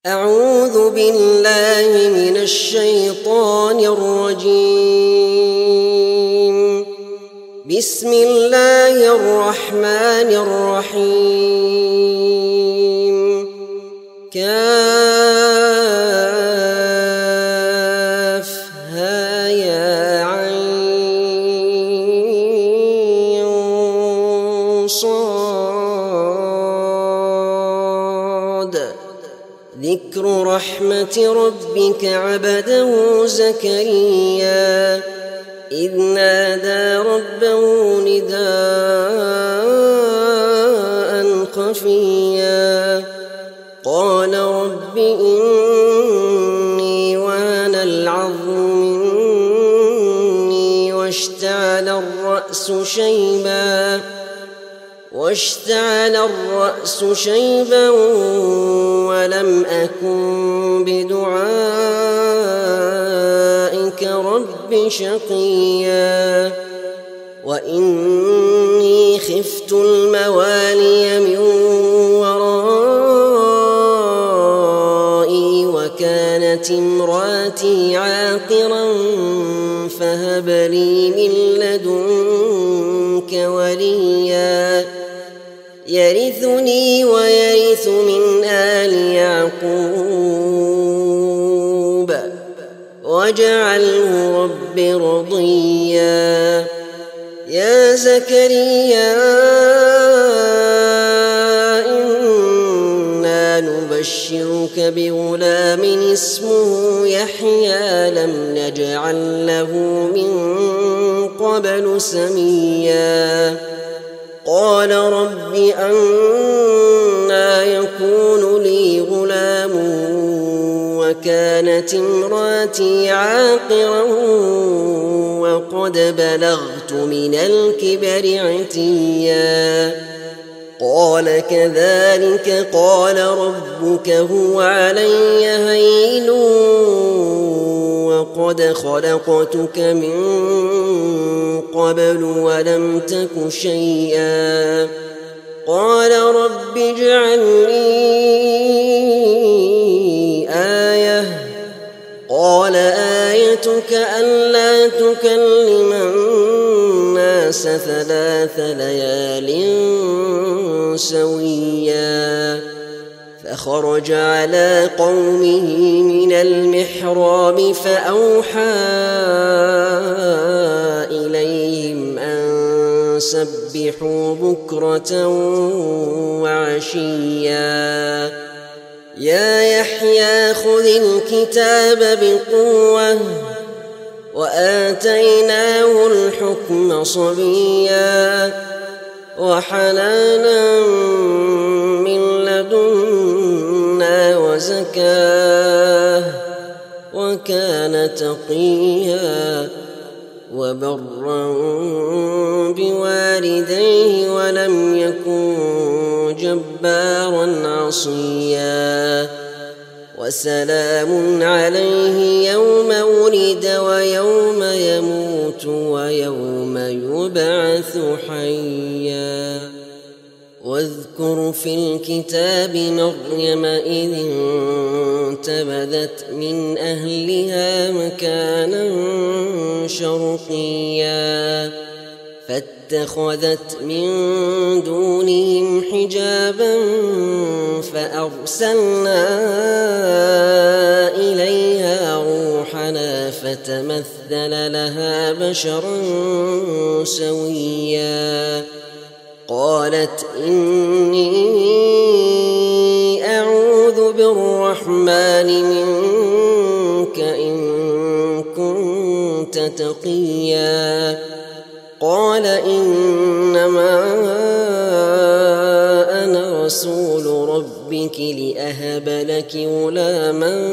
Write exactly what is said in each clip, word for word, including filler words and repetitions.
أعوذ بالله من الشيطان الرجيم. بسم الله الرحمن الرحيم. كافها يا عين صاد. ذكر رحمة ربك عبده زكريا إذ نادى ربه نداء خفيا قال رب إني وهن العظم مني واشتعل الرأس شيبا واشتعل الرأس شيبا ولم أكن بدعائك رب شقيا وإني خفت الموالي من ورائي وكانت امراتي عاقرا فهب لي من لدنك وليا يرثني ويرث من آل يعقوب واجعله رب رضيا. يا زكريا إنا نبشرك بغلام اسمه يحيى لم نجعل له من قبل سميا قال رب أنى يكون لي غلام وكانت امراتي عاقرا وقد بلغت من الكبر عتيا قال كذلك قال ربك هو علي هين وقد خلقتك من قبل ولم تك شيئا قال رب اجعل لي آية قال آيتك ألا تكلم الناس ثلاث ليال سويا فخرج على قومه من المحراب فأوحى إليهم أن سبحوا بكرة وعشيا يا يحيى خذ الكتاب بقوة وآتيناه الحكم صبيا وحنانا من لدنا وزكاة وكان تقيا وبرا بوالديه ولم يكن جبارا عصيا وسلام عليه يوم ولد ويوم يموت ويوم يبعث حيا واذكر في الكتاب مريم إذ انتبذت من أهلها مكانا شرقيا فاتخذت من دونهم حجابا فأرسلنا إليها روحنا فتمثل لها بشرا سويا قالت إني أعوذ بالرحمن منك إن كنت تقيا قال إنما أنا رسول ربك لأهب لك غلاما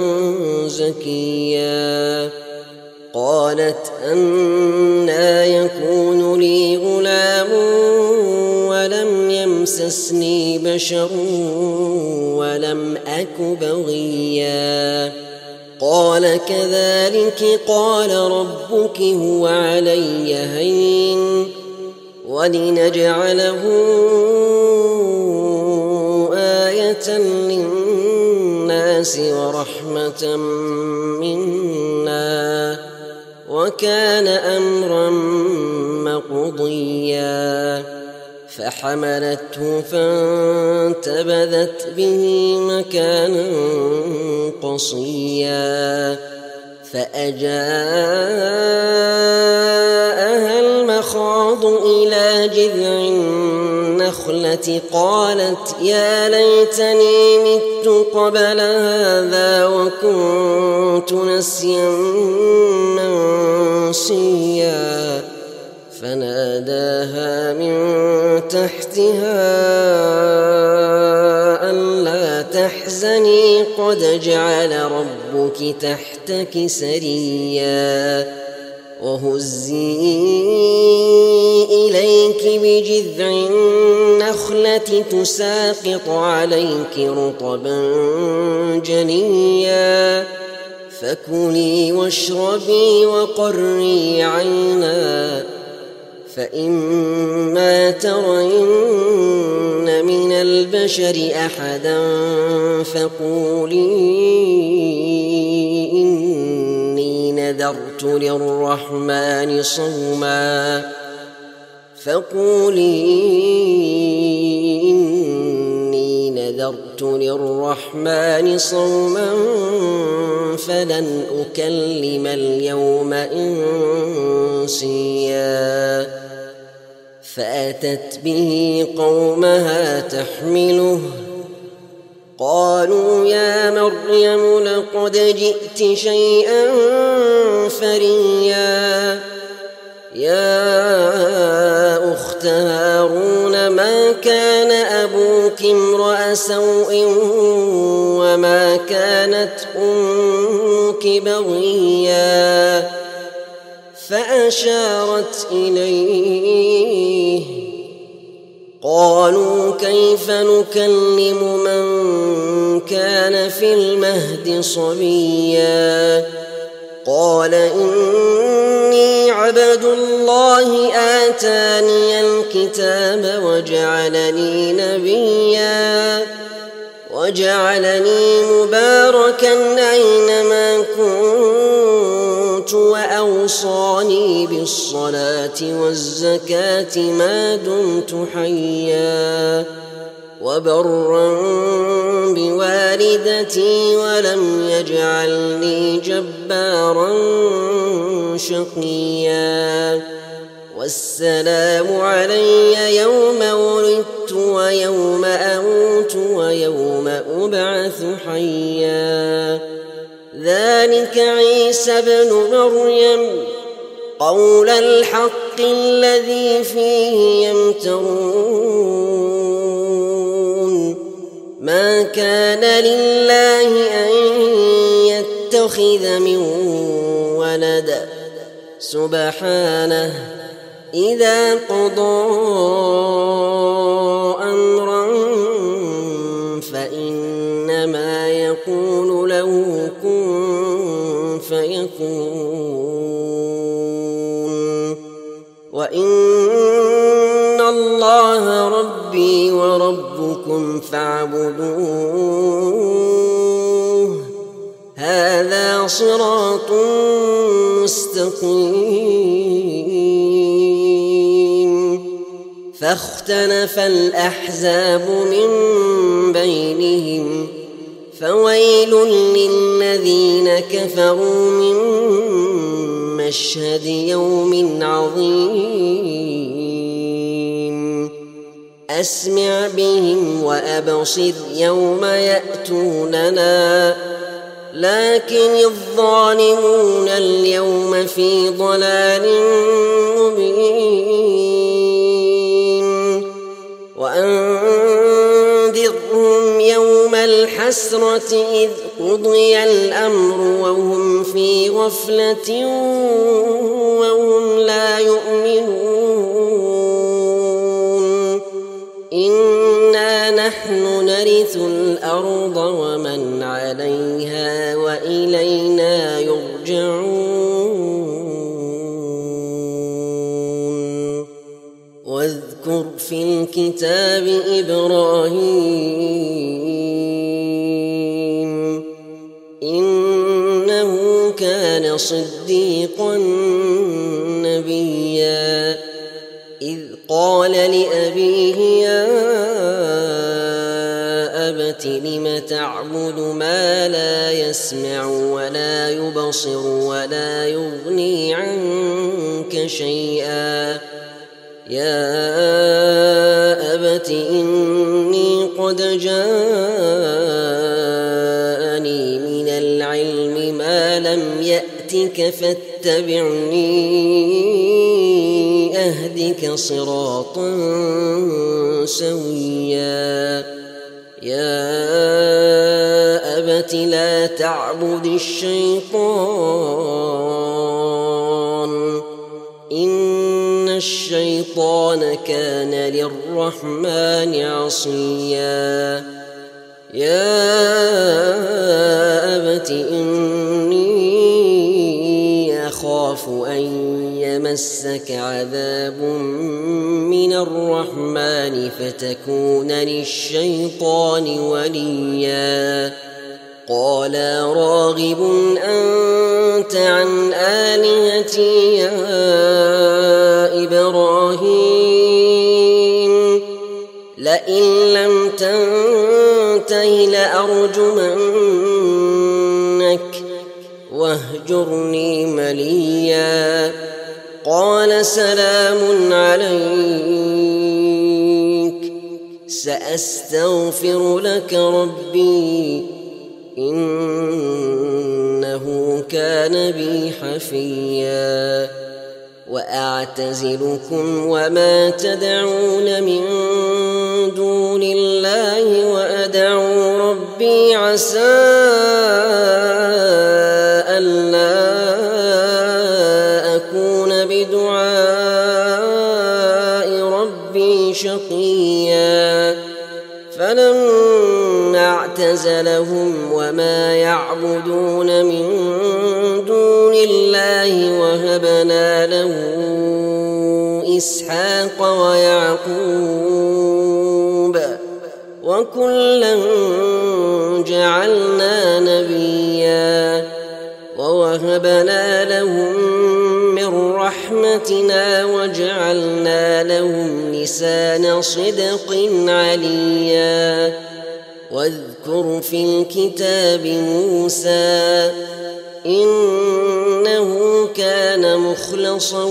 زكيا قالت أنى يكون لي غلام ولم يمسسني بشر ولم أك بغيا قال كذلك قال ربك هو علي هين ولنجعله آية للناس الناس ورحمة منا وكان أمرا مقضيا فحملته فانتبذت به مكانا قصيا فأجاءها المخاض إلى جذع النخلة قالت يا ليتني مت قبل هذا وكنت نسيا منسيا فناداها من تحتها ألا تحزني قد جعل ربك تحتك سريا وهزي إليك بجذع النخلة تساقط عليك رطبا جنيا فكلي واشربي وقري عينا فإما ترين من البشر أحدا فقولي إني نذرت للرحمن صوما فقولي إني نذرت للرحمن صوما فلن أكلم اليوم إنسيا فأتت به قومها تحمله قالوا يا مريم لقد جئت شيئا فريا يا أخت هارون ما كان أبوك امرأ سوء وما كانت أمك بغيا فأشارت إليه قالوا كيف نكلم من كان في المهد صبيا قال إني عبد الله آتاني الكتاب وجعلني نبيا وجعلني مباركا أينما كنت وأوصاني بالصلاة والزكاة ما دمت حيا وبرا بوالدتي ولم يجعلني جبارا شقيا والسلام علي يوم ولدت ويوم أموت ويوم أبعث حيا ذلك عيسى بن مريم قول الحق الذي فيه يمترون ما كان لله أن يتخذ من ولد سبحانه إذا قضى أمرا فإنما يقول له كن فيكون وإن الله ربي وربكم فاعبدوه هذا صراط مستقيم فاختلف الأحزاب من بينهم فويل للذين كفروا من مشهد يوم عظيم أسمع بهم وأبصر يوم يأتوننا لكن الظالمون اليوم في ضلال مبين وأنذرهم يوم الحسرة إذ قضي الأمر وهم في غفلة وهم لا يؤمنون إنا نحن نرث الأرض ومن عليها وإلينا يرجعون واذكر في الكتاب إبراهيم كان صديقا نبيا إذ قال لأبيه يا أبت لم تعبد ما لا يسمع ولا يبصر ولا يغني عنك شيئا يا أبت إني قد جاءني من العلم ما لم يأتك فاتبعني أهدك صراطا سويا يا أبت لا تعبد الشيطان إن الشيطان كان للرحمن عصيا يا أبت إني أخاف أن يمسك عذاب من الرحمن فتكون للشيطان وليا قالا راغب أنت عن آلهتي يا إبراهيم لئن لم تنته لأرجمنك واهجرني مليا قال سلام عليك سأستغفر لك ربي إنه كان بي حفيا وأعتزلكم وما تدعون من دون الله وأدعو ربي عسى ألا أكون بدعاء ربي شقيا فلما اعتزلهم وما يعبدون من دون الله وهبنا له إسحاق ويعقوب وكلا جعلنا نبيا ووهبنا لهم من رحمتنا وجعلنا لهم لسان صدق عليا واذكر في الكتاب موسى إنه كان مخلصا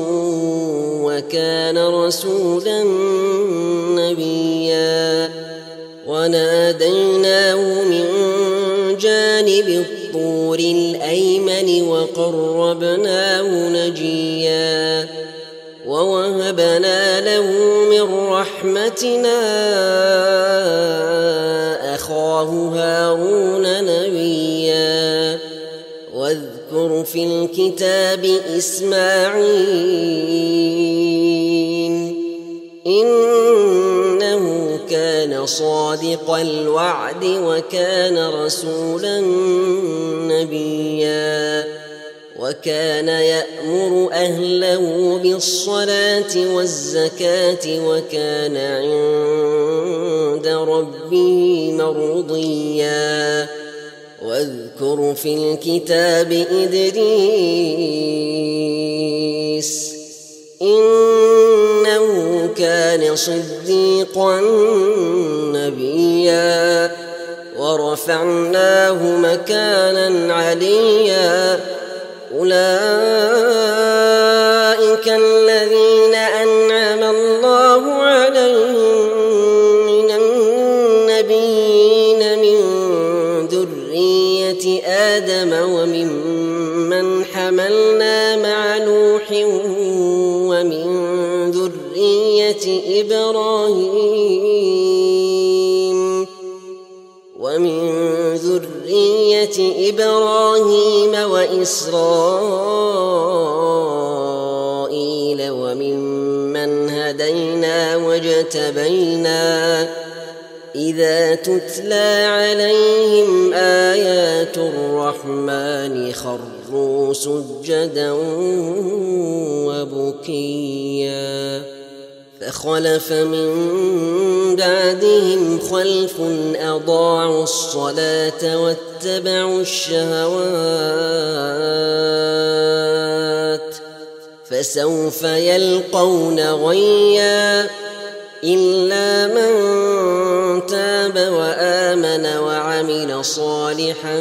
وكان رسولا نبيا وناديناه من جانب الطور الأيمن وقربناه نجيا ووهبنا له من رحمتنا أخاه هارون نبيا واذكر في الكتاب إسماعيل إنه كان صادق الوعد وكان رسولا نبيا وكان يأمر أهله بالصلاة والزكاة وكان عند ربه مرضيا واذكر في الكتاب إدريس إنه كان صديقا نبيا ورفعناه مكانا عليا أولئك الذين أنعم الله عليهم من النبيين من ذرية آدم وممن حملنا مع نوح ومن ذرية إبراهيم ومن ذرية إبراهيم وإسرائيل وممن هدينا واجتبينا إذا تتلى عليهم آيات الرحمن خروا سجدا وبكيا فخلف من بعدهم خلف أضاعوا الصلاة واتبعوا الشهوات فسوف يلقون غيا إلا من تاب وآمن وعمل صالحا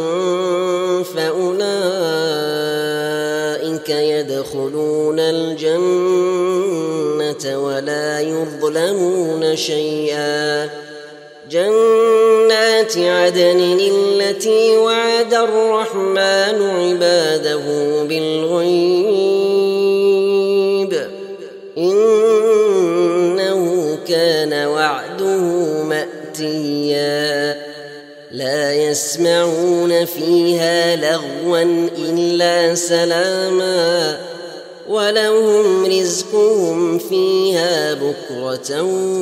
فأولئك يدخلون الجنة ولا يظلمون شيئا جنات عدن التي وعد الرحمن عباده بالغيب إنه كان وعده مأتيا لا يسمعون فيها لغوا إلا سلاما ولهم رزقهم فيها بكرة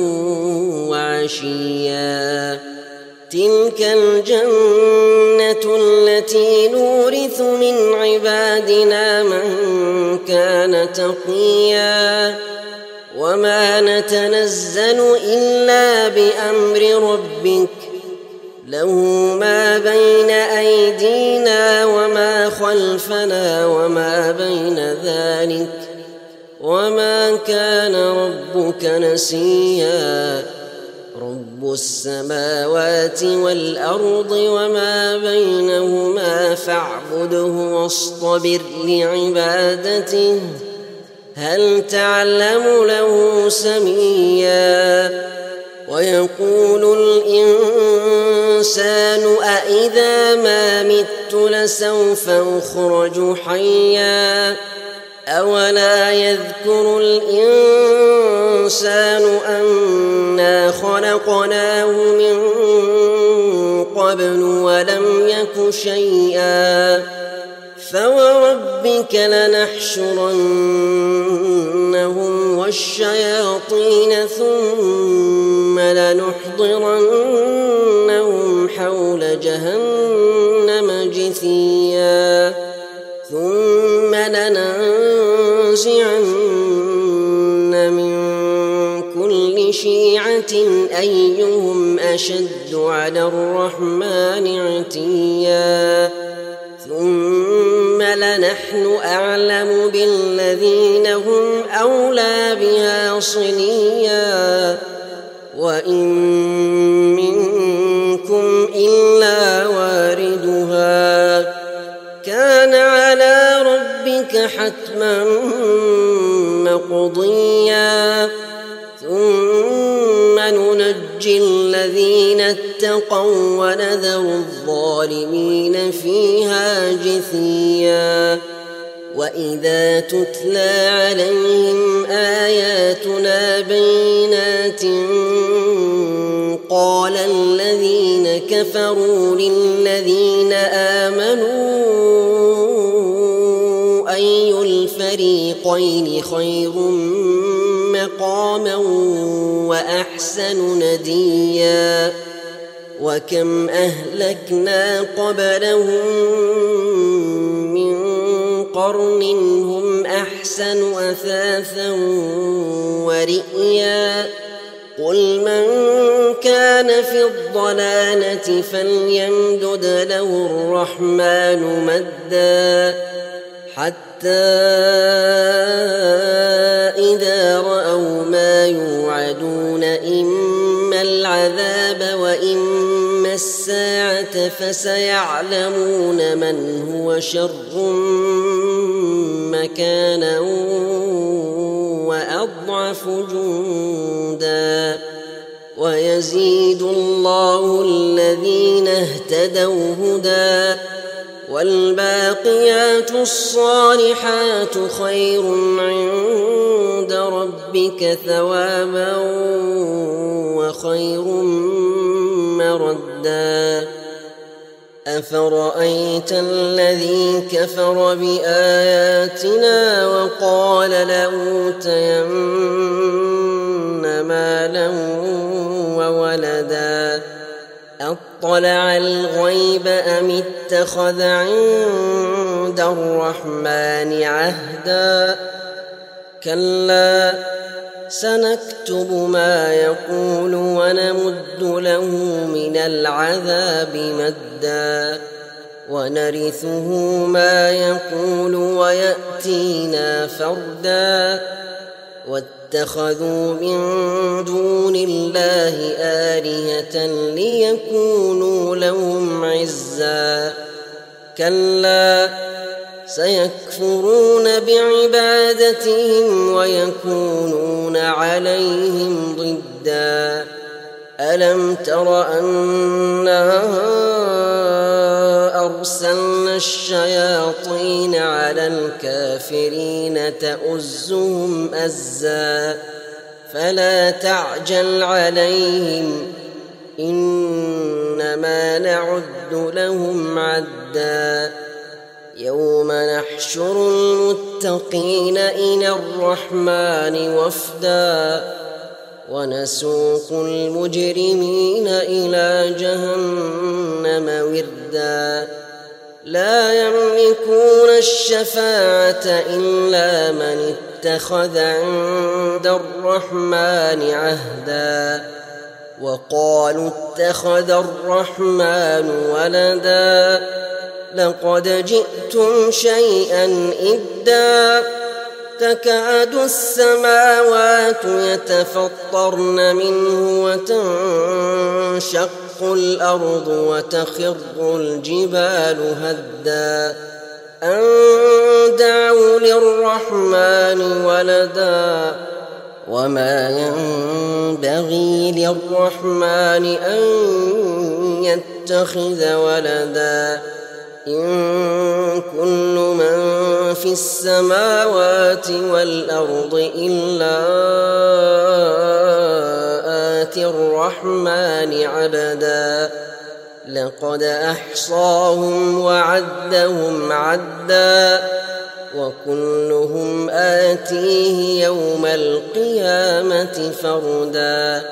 وعشيا تلك الجنة التي نورث من عبادنا من كان تقيا وما نتنزل إلا بأمر ربك له ما بين أيدينا وما خلفنا وما بين ذلك وما كان ربك نسيا رب السماوات والأرض وما بينهما فاعبده واصطبر لعبادته هل تعلم له سميا ويقول الإنسان أإذا ما مت لسوف أخرج حيا أولا يذكر الإنسان أنا خلقناه من قبل ولم يك شيئا فوربك لنحشرنهم والشياطين ثم لنحضرنهم حول جهنم جثيا ثم لننزعن من كل شيعة أيهم أشد على الرحمن عتيا ثم لنحن أعلم بالذين هم أولى بها صليا وإن منكم إلا واردها كان على ربك حتما مقضيا ثم ننجي الذين اتقوا ونذر الظالمين فيها جثيا وإذا تتلى عليهم آياتنا بينات قال الذين كفروا للذين آمنوا أي الفريقين خير مقاما وأحسن نديا وكم أهلكنا قبلهم من قرن هم أحسن أثاثا ورئيا قل من كان في الضلالة فليمدد له الرحمن مدا حتى إذا رأوا ما يوعدون إما العذاب وإما الساعة فسيعلمون من هو شر مكانا وأضعف جندا ويزيد الله الذين اهتدوا هدى والباقيات الصالحات خير عند ربك ثوابا وخير مردا أفرأيت الذي كفر بآياتنا وقال لأوتين مالا وولدا أطلع الغيب أم اتخذ عند الرحمن عهدا كلا سنكتب ما يقول ونمد له من العذاب مدا ونرثه ما يقول ويأتينا فردا واتخذوا من دون الله آلهة ليكونوا لهم عزا كلا سيكفرون بعبادتهم ويكونون عليهم ضدا ألم تر أنا أرسلنا الشياطين على الكافرين تؤزهم أزا فلا تعجل عليهم إنما نعد لهم عدا يوم نحشر المتقين إلى الرحمن وفدا ونسوق المجرمين إلى جهنم وردا لا يملكون الشفاعة إلا من اتخذ عند الرحمن عهدا وقالوا اتخذ الرحمن ولدا لقد جئتم شيئا إدا تكاد السماوات يتفطرن منه وتنشق الأرض وتخر الجبال هدا أن دعوا للرحمن ولدا وما ينبغي للرحمن أن يتخذ ولدا إن كل من في السماوات والأرض إلا آتي الرحمن عبدا لقد أحصاهم وعدهم عدا وكلهم آتيه يوم القيامة فردا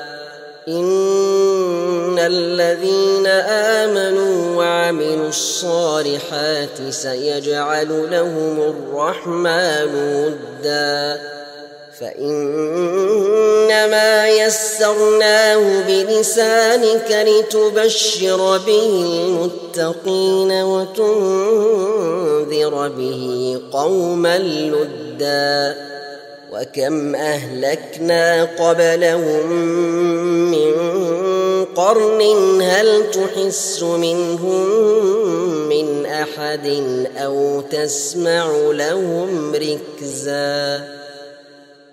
إن الذين آمنوا وعملوا الصالحات سيجعل لهم الرحمن ودا فإنما يسرناه بلسانك لتبشر به المتقين وتنذر به قوما لدا وكم أهلكنا قبلهم من قرن هل تحس منهم من أحد أو تسمع لهم ركزا.